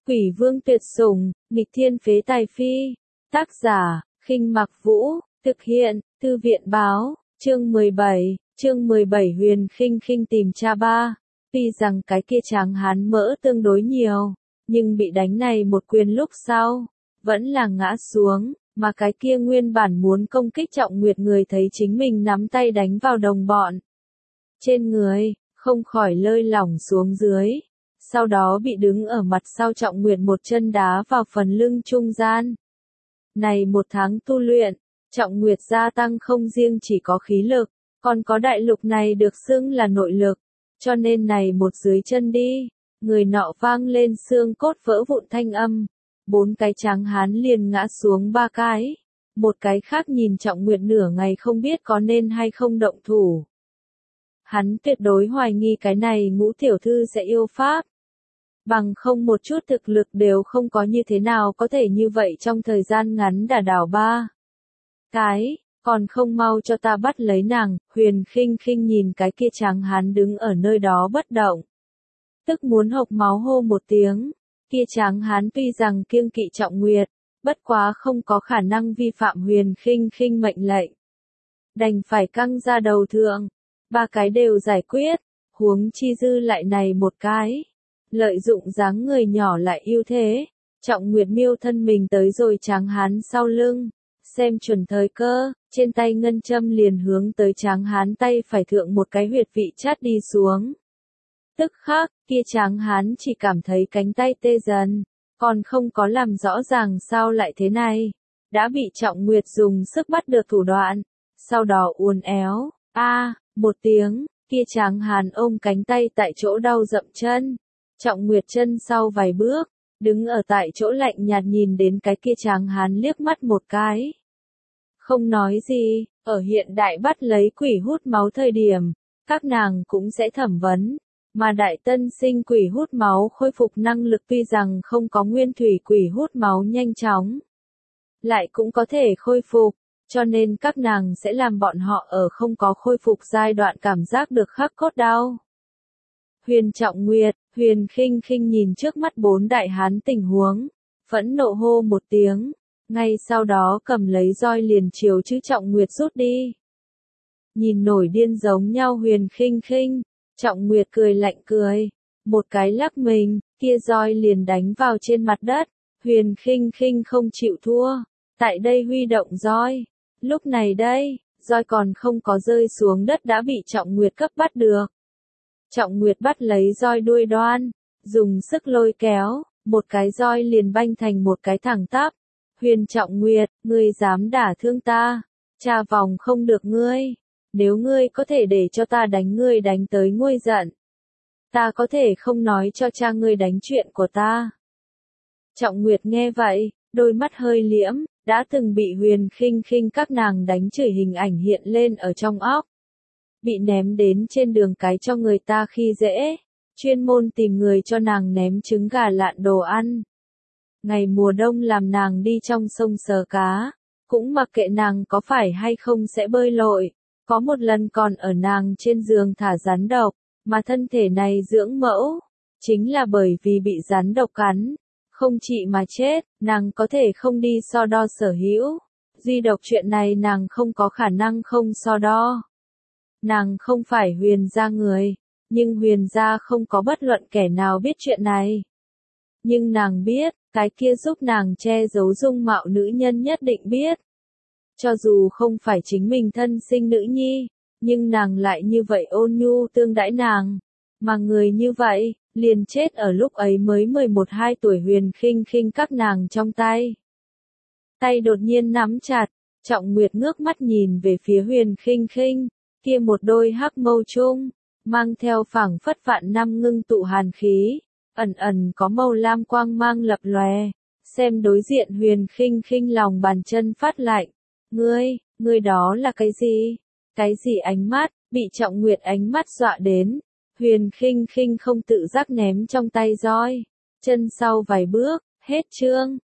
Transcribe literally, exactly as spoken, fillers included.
Quỷ vương tuyệt sủng, nghịch thiên phế tài phi. Tác giả, Khinh Mặc Vũ, thực hiện, Thư viện báo, chương mười bảy, chương mười bảy Huyền Khinh Khinh tìm cha ba. Tuy rằng cái kia tráng hán mỡ tương đối nhiều, nhưng bị đánh này một quyền lúc sau, vẫn là ngã xuống, mà cái kia nguyên bản muốn công kích Trọng Nguyệt người thấy chính mình nắm tay đánh vào đồng bọn. Trên người, không khỏi lơi lỏng xuống dưới. Sau đó bị đứng ở mặt sau Trọng Nguyệt một chân đá vào phần lưng trung gian. Này một tháng tu luyện, Trọng Nguyệt gia tăng không riêng chỉ có khí lực, còn có đại lục này được xưng là nội lực, cho nên này một dưới chân đi, người nọ vang lên xương cốt vỡ vụn thanh âm, bốn cái tráng hán liền ngã xuống ba cái, một cái khác nhìn Trọng Nguyệt nửa ngày không biết có nên hay không động thủ. Hắn tuyệt đối hoài nghi cái này Ngũ tiểu thư sẽ yêu pháp. Bằng không một chút thực lực đều không có như thế nào có thể như vậy trong thời gian ngắn đả đảo ba. Cái, còn không mau cho ta bắt lấy nàng. Huyền Khinh Khinh nhìn cái kia tráng hán đứng ở nơi đó bất động. Tức muốn hộc máu hô một tiếng. Kia tráng hán tuy rằng kiêng kỵ Trọng Nguyệt, bất quá không có khả năng vi phạm Huyền Khinh Khinh mệnh lệnh. Đành phải căng ra đầu thượng. Ba cái đều giải quyết, huống chi dư lại này một cái. Lợi dụng dáng người nhỏ lại ưu thế, Trọng Nguyệt miêu thân mình tới rồi tráng hán sau lưng, xem chuẩn thời cơ, trên tay ngân châm liền hướng tới tráng hán tay phải thượng một cái huyệt vị chát đi xuống. Tức khắc, kia tráng hán chỉ cảm thấy cánh tay tê dần, còn không có làm rõ ràng sao lại thế này, đã bị Trọng Nguyệt dùng sức bắt được thủ đoạn, sau đó uốn éo, a, một tiếng, kia tráng hán ôm cánh tay tại chỗ đau dậm chân. Trọng Nguyệt chân sau vài bước, đứng ở tại chỗ lạnh nhạt nhìn đến cái kia tráng hán liếc mắt một cái. Không nói gì, ở hiện đại bắt lấy quỷ hút máu thời điểm, các nàng cũng sẽ thẩm vấn, mà đại tân sinh quỷ hút máu khôi phục năng lực tuy rằng không có nguyên thủy quỷ hút máu nhanh chóng, lại cũng có thể khôi phục, cho nên các nàng sẽ làm bọn họ ở không có khôi phục giai đoạn cảm giác được khắc cốt đau. Huyền Trọng Nguyệt, Huyền Khinh Khinh nhìn trước mắt bốn đại hán tình huống, phẫn nộ hô một tiếng, ngay sau đó cầm lấy roi liền chiều chữ Trọng Nguyệt rút đi. Nhìn nổi điên giống nhau Huyền Khinh Khinh, Trọng Nguyệt cười lạnh cười, một cái lắc mình, kia roi liền đánh vào trên mặt đất, Huyền Khinh Khinh không chịu thua, tại đây huy động roi, lúc này đây, roi còn không có rơi xuống đất đã bị Trọng Nguyệt cấp bắt được. Trọng Nguyệt bắt lấy roi đuôi đoan, dùng sức lôi kéo, một cái roi liền banh thành một cái thẳng tắp. Huyền Trọng Nguyệt, ngươi dám đả thương ta, cha vòng không được ngươi, nếu ngươi có thể để cho ta đánh ngươi đánh tới nguôi giận, ta có thể không nói cho cha ngươi đánh chuyện của ta. Trọng Nguyệt nghe vậy, đôi mắt hơi liễm, đã từng bị Huyền Khinh Khinh các nàng đánh chửi hình ảnh hiện lên ở trong óc. Bị ném đến trên đường cái cho người ta khi dễ, chuyên môn tìm người cho nàng ném trứng gà lạn đồ ăn. Ngày mùa đông làm nàng đi trong sông sờ cá, cũng mặc kệ nàng có phải hay không sẽ bơi lội, có một lần còn ở nàng trên giường thả rắn độc, mà thân thể này dưỡng mẫu, chính là bởi vì bị rắn độc cắn, không trị mà chết, nàng có thể không đi so đo sở hữu, duy độc chuyện này nàng không có khả năng không so đo. Nàng không phải Huyền gia người, nhưng Huyền gia không có bất luận kẻ nào biết chuyện này. Nhưng nàng biết, cái kia giúp nàng che giấu dung mạo nữ nhân nhất định biết. Cho dù không phải chính mình thân sinh nữ nhi, nhưng nàng lại như vậy ôn nhu tương đãi nàng. Mà người như vậy, liền chết ở lúc ấy mới mười một hai tuổi Huyền Khinh Khinh các nàng trong tay. Tay đột nhiên nắm chặt, Trọng Nguyệt ngước mắt nhìn về phía Huyền Khinh Khinh. Kia một đôi hắc mâu chung, mang theo phảng phất vạn năm ngưng tụ hàn khí, ẩn ẩn có màu lam quang mang lập lòe, xem đối diện Huyền Khinh Khinh lòng bàn chân phát lạnh, ngươi, ngươi đó là cái gì? Cái gì ánh mắt? Bị Trọng Nguyệt ánh mắt dọa đến, Huyền Khinh Khinh không tự giác ném trong tay roi, chân sau vài bước, hết chương.